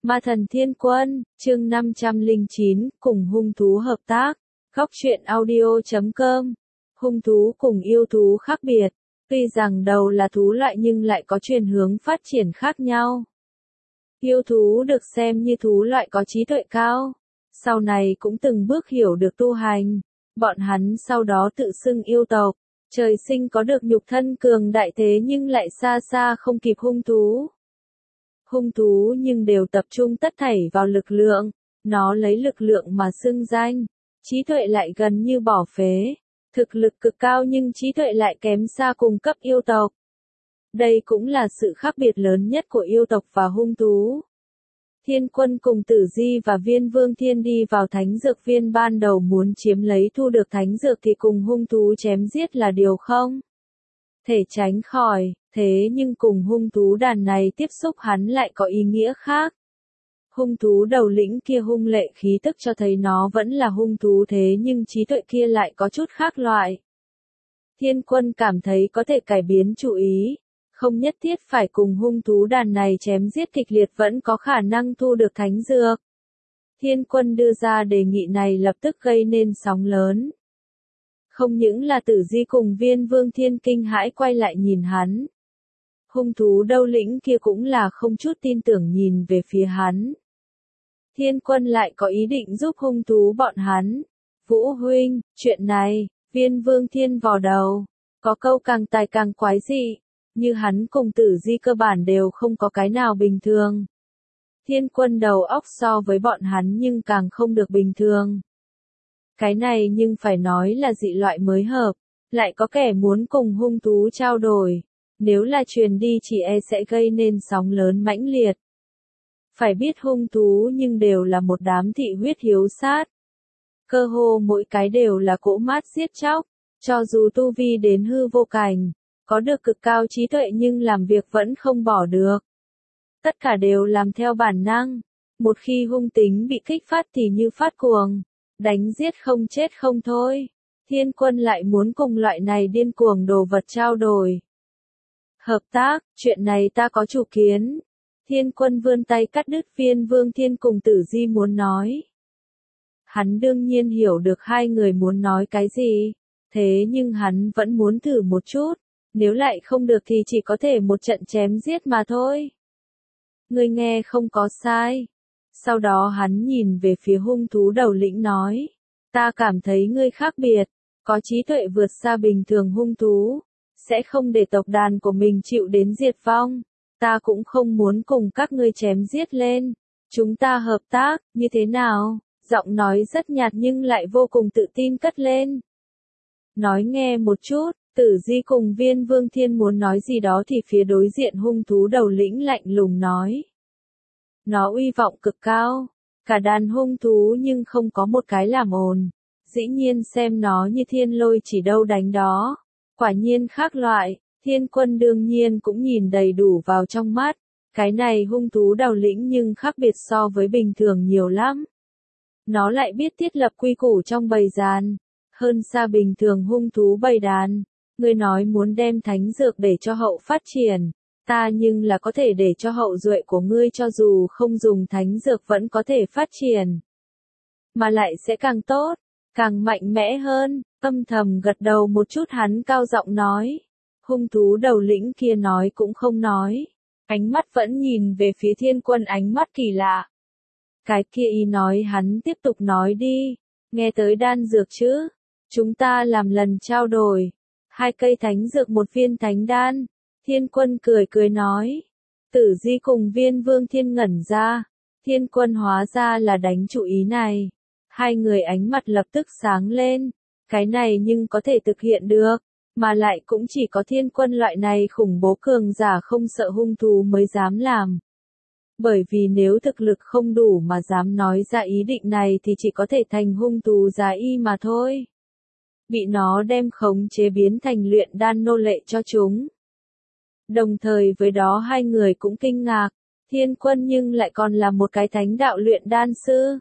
Ma thần thiên quân, chương 509, cùng hung thú hợp tác. Góc truyện audio.com. Hung thú cùng yêu thú khác biệt. Tuy rằng đầu là thú loại nhưng lại có chuyển hướng phát triển khác nhau. Yêu thú được xem như thú loại có trí tuệ cao. Sau này cũng từng bước hiểu được tu hành. Bọn hắn sau đó tự xưng yêu tộc. Trời sinh có được nhục thân cường đại thế nhưng lại xa xa không kịp hung thú. Hung thú nhưng đều tập trung tất thảy vào lực lượng, nó lấy lực lượng mà xưng danh, trí tuệ lại gần như bỏ phế, thực lực cực cao nhưng trí tuệ lại kém xa cùng cấp yêu tộc. Đây cũng là sự khác biệt lớn nhất của yêu tộc và hung thú. Thiên quân cùng Tử Di và Viên Vương Thiên đi vào thánh dược viên ban đầu muốn chiếm lấy thu được thánh dược thì cùng hung thú chém giết là điều không thể tránh khỏi, thế nhưng cùng hung thú đàn này tiếp xúc hắn lại có ý nghĩa khác. Hung thú đầu lĩnh kia hung lệ khí tức cho thấy nó vẫn là hung thú thế nhưng trí tuệ kia lại có chút khác loại. Thiên quân cảm thấy có thể cải biến chủ ý, không nhất thiết phải cùng hung thú đàn này chém giết kịch liệt vẫn có khả năng thu được thánh dược. Thiên quân đưa ra đề nghị này lập tức gây nên sóng lớn. Không những là Tử Di cùng Viên Vương Thiên kinh hãi quay lại nhìn hắn. Hung thú đầu lĩnh kia cũng là không chút tin tưởng nhìn về phía hắn. Thiên quân lại có ý định giúp hung thú bọn hắn. Vũ huynh, chuyện này, Viên Vương Thiên vò đầu. Có câu càng tài càng quái dị. Như hắn cùng Tử Di cơ bản đều không có cái nào bình thường. Thiên quân đầu óc so với bọn hắn nhưng càng không được bình thường. Cái này nhưng phải nói là dị loại mới hợp, lại có kẻ muốn cùng hung thú trao đổi. Nếu là truyền đi chỉ e sẽ gây nên sóng lớn mãnh liệt. Phải biết hung thú nhưng đều là một đám thị huyết hiếu sát. Cơ hồ mỗi cái đều là cỗ mát giết chóc, cho dù tu vi đến hư vô cảnh, có được cực cao trí tuệ nhưng làm việc vẫn không bỏ được. Tất cả đều làm theo bản năng, một khi hung tính bị kích phát thì như phát cuồng, đánh giết không chết không thôi. Thiên quân lại muốn cùng loại này điên cuồng đồ vật trao đổi. Hợp tác, chuyện này ta có chủ kiến. Thiên quân vươn tay cắt đứt Viên Vương Thiên cùng Tử Di muốn nói. Hắn đương nhiên hiểu được hai người muốn nói cái gì, thế nhưng hắn vẫn muốn thử một chút, nếu lại không được thì chỉ có thể một trận chém giết mà thôi. Ngươi nghe không có sai. Sau đó hắn nhìn về phía hung thú đầu lĩnh nói, ta cảm thấy ngươi khác biệt, có trí tuệ vượt xa bình thường hung thú, sẽ không để tộc đàn của mình chịu đến diệt vong, ta cũng không muốn cùng các ngươi chém giết lên, chúng ta hợp tác, như thế nào? Giọng nói rất nhạt nhưng lại vô cùng tự tin cất lên. Nói nghe một chút, Tử Di cùng Viên Vương Thiên muốn nói gì đó thì phía đối diện hung thú đầu lĩnh lạnh lùng nói. Nó uy vọng cực cao, cả đàn hung thú nhưng không có một cái làm ồn, dĩ nhiên xem nó như thiên lôi chỉ đâu đánh đó, quả nhiên khác loại. Thiên quân đương nhiên cũng nhìn đầy đủ vào trong mắt, cái này hung thú đầu lĩnh nhưng khác biệt so với bình thường nhiều lắm. Nó lại biết thiết lập quy củ trong bầy đàn, hơn xa bình thường hung thú bầy đàn. Ngươi nói muốn đem thánh dược để cho hậu phát triển, ta nhưng là có thể để cho hậu duệ của ngươi cho dù không dùng thánh dược vẫn có thể phát triển. Mà lại sẽ càng tốt, càng mạnh mẽ hơn, âm thầm gật đầu một chút hắn cao giọng nói. Hung thú đầu lĩnh kia nói cũng không nói, ánh mắt vẫn nhìn về phía thiên quân ánh mắt kỳ lạ. Cái kia y nói hắn tiếp tục nói đi, nghe tới đan dược chứ, chúng ta làm lần trao đổi, 2 cây thánh dược 1 viên thánh đan, thiên quân cười cười nói. Tử Di cùng Viên Vương Thiên ngẩn ra, thiên quân hóa ra là đánh chủ ý này, hai người ánh mặt lập tức sáng lên, cái này nhưng có thể thực hiện được. Mà lại cũng chỉ có thiên quân loại này khủng bố cường giả không sợ hung thú mới dám làm. Bởi vì nếu thực lực không đủ mà dám nói ra ý định này thì chỉ có thể thành hung thú giá y mà thôi. Bị nó đem khống chế biến thành luyện đan nô lệ cho chúng. Đồng thời với đó hai người cũng kinh ngạc, thiên quân nhưng lại còn là một cái thánh đạo luyện đan sư.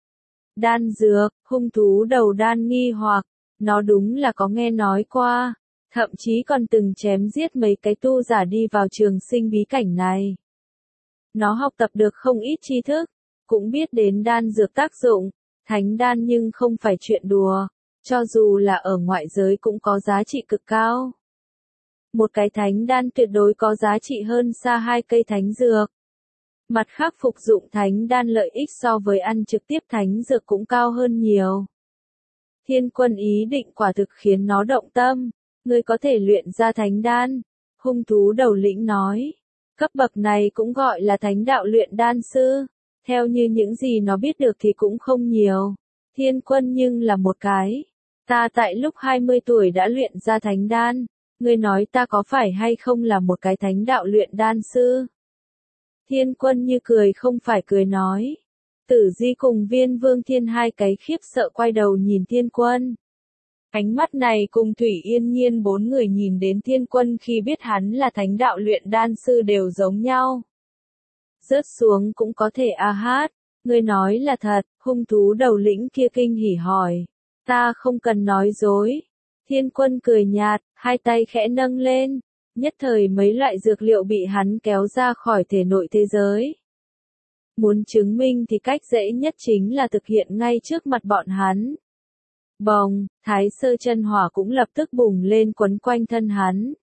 Đan dược, hung thú đầu đan nghi hoặc, nó đúng là có nghe nói qua. Thậm chí còn từng chém giết mấy cái tu giả đi vào trường sinh bí cảnh này. Nó học tập được không ít tri thức, cũng biết đến đan dược tác dụng, thánh đan nhưng không phải chuyện đùa, cho dù là ở ngoại giới cũng có giá trị cực cao. Một cái thánh đan tuyệt đối có giá trị hơn xa 2 cây thánh dược. Mặt khác phục dụng thánh đan lợi ích so với ăn trực tiếp thánh dược cũng cao hơn nhiều. Thiên Quân ý định quả thực khiến nó động tâm, ngươi có thể luyện ra thánh đan. Hung thú đầu lĩnh nói, cấp bậc này cũng gọi là thánh đạo luyện đan sư. Theo như những gì nó biết được thì cũng không nhiều. Thiên Quân nhưng là một cái. Ta tại lúc 20 tuổi đã luyện ra thánh đan. Ngươi nói ta có phải hay không là một cái thánh đạo luyện đan sư? Thiên Quân như cười không phải cười nói. Tử Di cùng Viên Vương Thiên hai cái khiếp sợ quay đầu nhìn Thiên Quân. Ánh mắt này cùng Thủy Yên Nhiên 4 người nhìn đến Thiên Quân khi biết hắn là thánh đạo luyện đan sư đều giống nhau. Rớt xuống cũng có thể a hát. Ngươi nói là thật, hung thú đầu lĩnh kia kinh hỉ hỏi. Ta không cần nói dối. Thiên Quân cười nhạt, hai tay khẽ nâng lên. Nhất thời mấy loại dược liệu bị hắn kéo ra khỏi thể nội thế giới. Muốn chứng minh thì cách dễ nhất chính là thực hiện ngay trước mặt bọn hắn. Bồng, Thái Sơ chân hỏa cũng lập tức bùng lên quấn quanh thân hắn.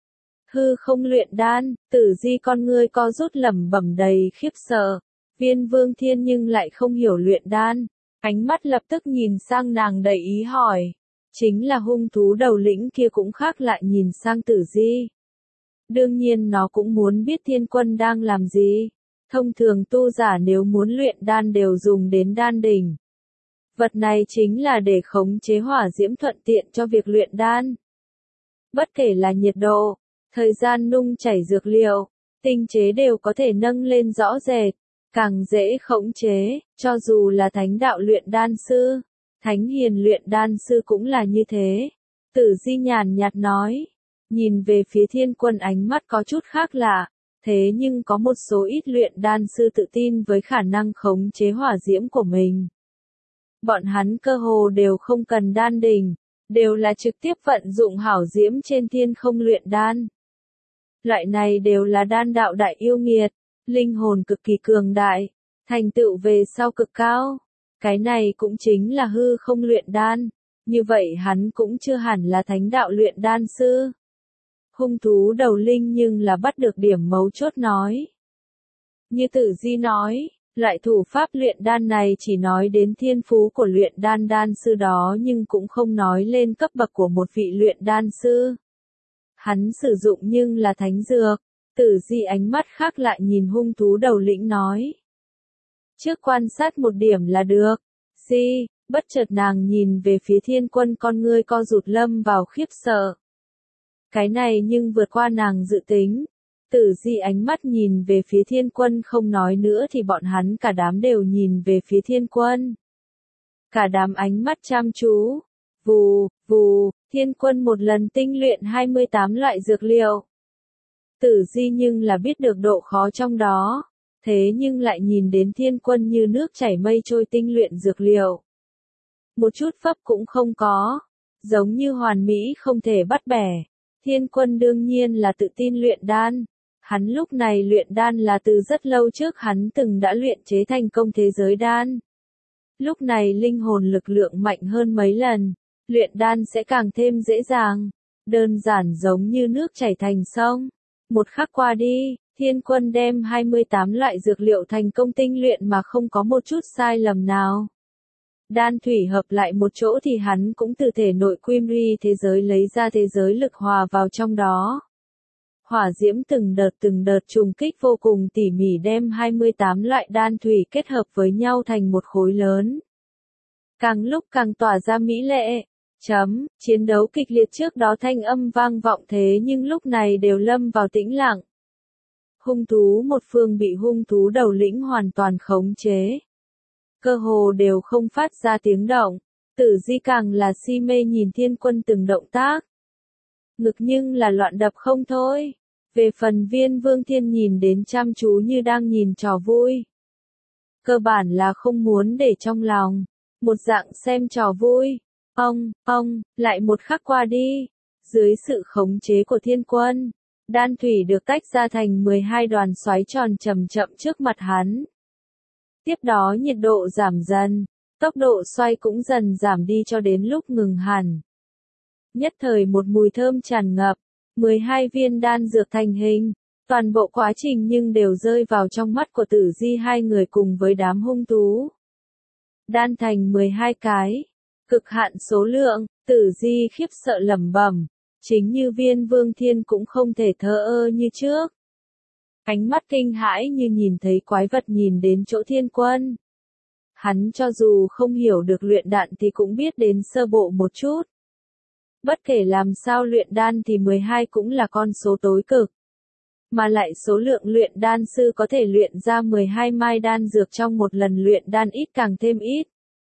Hư không luyện đan, Tử Di con ngươi co rút lẩm bẩm đầy khiếp sợ. Viên Vương Thiên nhưng lại không hiểu luyện đan. Ánh mắt lập tức nhìn sang nàng đầy ý hỏi. Chính là hung thú đầu lĩnh kia cũng khác lại nhìn sang Tử Di. Đương nhiên nó cũng muốn biết Thiên Quân đang làm gì. Thông thường tu giả nếu muốn luyện đan đều dùng đến đan đỉnh. Vật này chính là để khống chế hỏa diễm thuận tiện cho việc luyện đan. Bất kể là nhiệt độ, thời gian nung chảy dược liệu, tinh chế đều có thể nâng lên rõ rệt, càng dễ khống chế, cho dù là thánh đạo luyện đan sư, thánh hiền luyện đan sư cũng là như thế. Tử Di nhàn nhạt nói, nhìn về phía Thiên Quân ánh mắt có chút khác lạ, thế nhưng có một số ít luyện đan sư tự tin với khả năng khống chế hỏa diễm của mình. Bọn hắn cơ hồ đều không cần đan đỉnh, đều là trực tiếp vận dụng hảo diễm trên thiên không luyện đan. Loại này đều là đan đạo đại yêu nghiệt, linh hồn cực kỳ cường đại, thành tựu về sau cực cao. Cái này cũng chính là hư không luyện đan, như vậy hắn cũng chưa hẳn là thánh đạo luyện đan sư. Hung thú đầu linh nhưng là bắt được điểm mấu chốt nói. Như Tử Di nói, loại thủ pháp luyện đan này chỉ nói đến thiên phú của luyện đan đan sư đó nhưng cũng không nói lên cấp bậc của một vị luyện đan sư. Hắn sử dụng nhưng là thánh dược. Tử Di ánh mắt khác lại nhìn hung thú đầu lĩnh nói. Trước quan sát một điểm là được. Di, bất chợt nàng nhìn về phía Thiên Quân con ngươi co rụt lâm vào khiếp sợ. Cái này nhưng vượt qua nàng dự tính. Tử Di ánh mắt nhìn về phía Thiên Quân không nói nữa thì bọn hắn cả đám đều nhìn về phía Thiên Quân. Cả đám ánh mắt chăm chú. Vù, vù, Thiên Quân một lần tinh luyện 28 loại dược liệu. Tử Di nhưng là biết được độ khó trong đó. Thế nhưng lại nhìn đến Thiên Quân như nước chảy mây trôi tinh luyện dược liệu. Một chút phấp cũng không có. Giống như hoàn mỹ không thể bắt bẻ. Thiên Quân đương nhiên là tự tin luyện đan. Hắn lúc này luyện đan là từ rất lâu trước hắn từng đã luyện chế thành công thế giới đan. Lúc này linh hồn lực lượng mạnh hơn mấy lần, luyện đan sẽ càng thêm dễ dàng, đơn giản giống như nước chảy thành sông. Một khắc qua đi, Thiên Quân đem 28 loại dược liệu thành công tinh luyện mà không có một chút sai lầm nào. Đan thủy hợp lại một chỗ thì hắn cũng từ thể nội Quimri thế giới lấy ra thế giới lực hòa vào trong đó. Hỏa diễm từng đợt trùng kích vô cùng tỉ mỉ đem 28 loại đan thủy kết hợp với nhau thành một khối lớn. Càng lúc càng tỏa ra mỹ lệ. Chiến đấu kịch liệt trước đó thanh âm vang vọng thế nhưng lúc này đều lâm vào tĩnh lặng. Hung thú một phương bị hung thú đầu lĩnh hoàn toàn khống chế. Cơ hồ đều không phát ra tiếng động. Tử Di càng là si mê nhìn Thiên Quân từng động tác. Ngực nhưng là loạn đập không thôi. Về phần Viên Vương Thiên nhìn đến chăm chú như đang nhìn trò vui. Cơ bản là không muốn để trong lòng. Một dạng xem trò vui. Lại một khắc qua đi. Dưới sự khống chế của Thiên Quân. Đan thủy được tách ra thành 12 đoàn xoáy tròn chậm chậm trước mặt hắn. Tiếp đó nhiệt độ giảm dần, tốc độ xoay cũng dần giảm đi cho đến lúc ngừng hẳn. Nhất thời một mùi thơm tràn ngập, 12 viên đan dược thành hình, toàn bộ quá trình nhưng đều rơi vào trong mắt của Tử Di hai người cùng với đám hung thú. Đan thành 12 cái, cực hạn số lượng, Tử Di khiếp sợ lẩm bẩm, chính như Viên Vương Thiên cũng không thể thờ ơ như trước. Ánh mắt kinh hãi như nhìn thấy quái vật nhìn đến chỗ Thiên Quân. Hắn cho dù không hiểu được luyện đan thì cũng biết đến sơ bộ một chút. Bất kể làm sao luyện đan thì 12 cũng là con số tối cực. Mà lại số lượng luyện đan sư có thể luyện ra 12 mai đan dược trong một lần luyện đan ít càng thêm ít.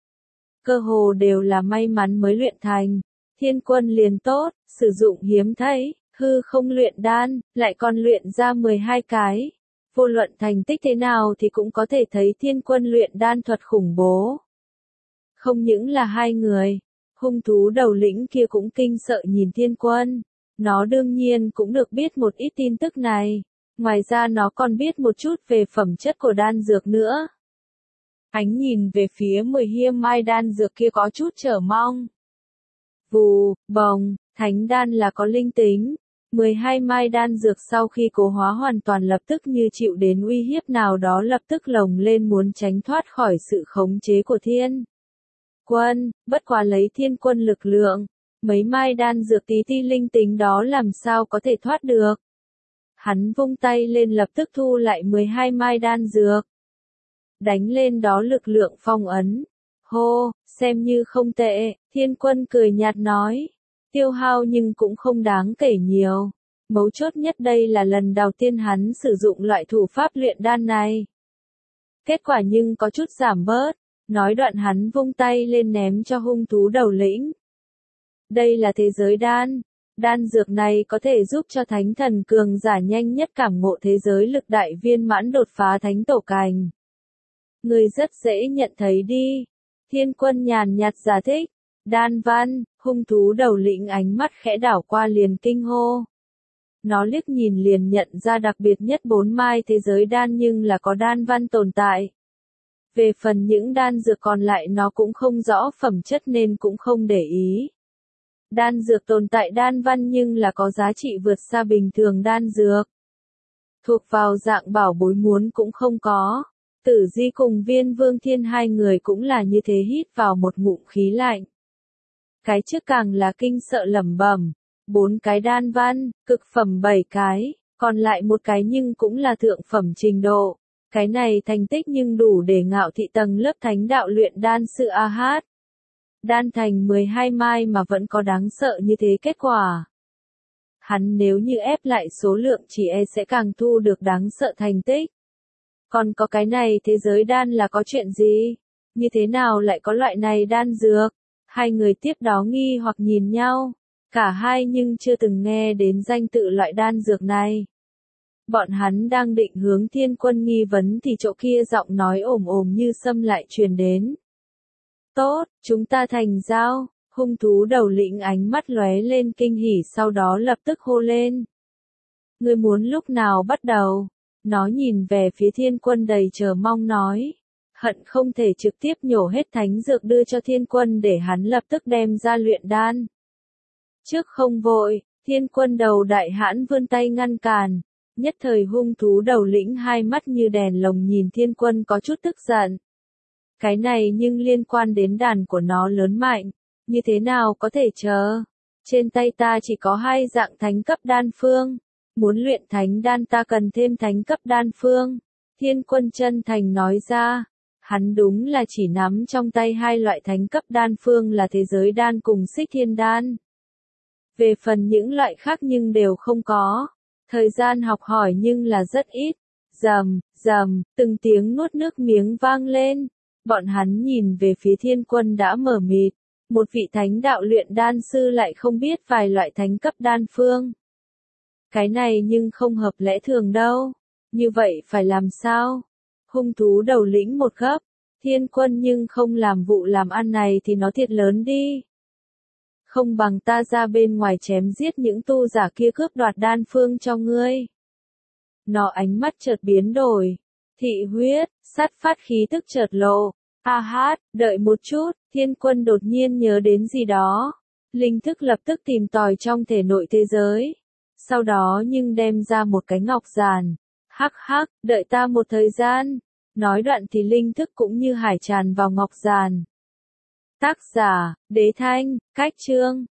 Cơ hồ đều là may mắn mới luyện thành. Thiên Quân liền tốt, sử dụng hiếm thấy, hư không luyện đan, lại còn luyện ra 12 cái. Vô luận thành tích thế nào thì cũng có thể thấy Thiên Quân luyện đan thuật khủng bố. Không những là hai người, hung thú đầu lĩnh kia cũng kinh sợ nhìn Thiên Quân. Nó đương nhiên cũng được biết một ít tin tức này. Ngoài ra nó còn biết một chút về phẩm chất của đan dược nữa. Ánh nhìn về phía 10 hiêm mai đan dược kia có chút chờ mong. Vù, bồng, thánh đan là có linh tính. 12 mai đan dược sau khi cố hóa hoàn toàn lập tức như chịu đến uy hiếp nào đó lập tức lồng lên muốn tránh thoát khỏi sự khống chế của Thiên Quân, bất quá lấy Thiên Quân lực lượng. Mấy mai đan dược tí ti linh tính đó làm sao có thể thoát được. Hắn vung tay lên lập tức thu lại 12 mai đan dược. Đánh lên đó lực lượng phong ấn. Hô, xem như không tệ, Thiên Quân cười nhạt nói. Tiêu hao nhưng cũng không đáng kể nhiều. Mấu chốt nhất đây là lần đầu tiên hắn sử dụng loại thủ pháp luyện đan này. Kết quả nhưng có chút giảm bớt. Nói đoạn hắn vung tay lên ném cho hung thú đầu lĩnh. Đây là thế giới đan. Đan dược này có thể giúp cho thánh thần cường giả nhanh nhất cảm ngộ thế giới lực đại viên mãn đột phá thánh tổ cành. Người rất dễ nhận thấy đi. Thiên Quân nhàn nhạt giải thích. Đan văn, hung thú đầu lĩnh ánh mắt khẽ đảo qua liền kinh hô. Nó liếc nhìn liền nhận ra đặc biệt nhất 4 mai thế giới đan nhưng là có đan văn tồn tại. Về phần những đan dược còn lại nó cũng không rõ phẩm chất nên cũng không để ý. Đan dược tồn tại đan văn nhưng là có giá trị vượt xa bình thường đan dược. Thuộc vào dạng bảo bối muốn cũng không có. Tử Di cùng Viên Vương Thiên hai người cũng là như thế hít vào một ngụm khí lạnh. Cái trước càng là kinh sợ lẩm bẩm. 4 cái đan văn, cực phẩm 7 cái, còn lại một cái nhưng cũng là thượng phẩm trình độ. Cái này thành tích nhưng đủ để ngạo thị tầng lớp thánh đạo luyện đan sư AH. Đan thành 12 mai mà vẫn có đáng sợ như thế kết quả. Hắn nếu như ép lại số lượng chỉ e sẽ càng thu được đáng sợ thành tích. Còn có cái này thế giới đan là có chuyện gì? Như thế nào lại có loại này đan dược? Hai người tiếp đó nghi hoặc nhìn nhau. Cả hai nhưng chưa từng nghe đến danh tự loại đan dược này. Bọn hắn đang định hướng Thiên Quân nghi vấn thì chỗ kia giọng nói ồm ồm như sâm lại truyền đến. Tốt, chúng ta thành giao. Hung thú đầu lĩnh ánh mắt lóe lên kinh hỉ sau đó lập tức hô lên. Ngươi muốn lúc nào bắt đầu? Nó nhìn về phía Thiên Quân đầy chờ mong nói. Hận không thể trực tiếp nhổ hết thánh dược đưa cho Thiên Quân để hắn lập tức đem ra luyện đan. Trước không vội, Thiên Quân đầu đại hãn vươn tay ngăn cản. Nhất thời hung thú đầu lĩnh hai mắt như đèn lồng nhìn Thiên Quân có chút tức giận. Cái này nhưng liên quan đến đàn của nó lớn mạnh, như thế nào có thể chờ? Trên tay ta chỉ có 2 dạng thánh cấp đan phương, muốn luyện thánh đan ta cần thêm thánh cấp đan phương. Thiên Quân chân thành nói ra, hắn đúng là chỉ nắm trong tay 2 loại thánh cấp đan phương là thế giới đan cùng xích thiên đan. Về phần những loại khác nhưng đều không có. Thời gian học hỏi nhưng là rất ít. Rầm, rầm, từng tiếng nuốt nước miếng vang lên. Bọn hắn nhìn về phía Thiên Quân đã mờ mịt. Một vị thánh đạo luyện đan sư lại không biết vài loại thánh cấp đan phương. Cái này nhưng không hợp lẽ thường đâu. Như vậy phải làm sao? Hung thú đầu lĩnh một gấp. Thiên Quân nhưng không làm vụ làm ăn này thì nó thiệt lớn đi. không bằng ta ra bên ngoài chém giết những tu giả kia cướp đoạt đan phương cho ngươi. Nó ánh mắt chợt biến đổi. Thị huyết, sát phát khí tức chợt lộ. Ha hát, đợi một chút, Thiên Quân đột nhiên nhớ đến gì đó. Linh thức lập tức tìm tòi trong thể nội thế giới. Sau đó nhưng đem ra một cái ngọc giàn. Hắc hắc, đợi ta một thời gian. Nói đoạn thì linh thức cũng như hải tràn vào ngọc giàn. Tác giả, Đế Thanh, cách chương.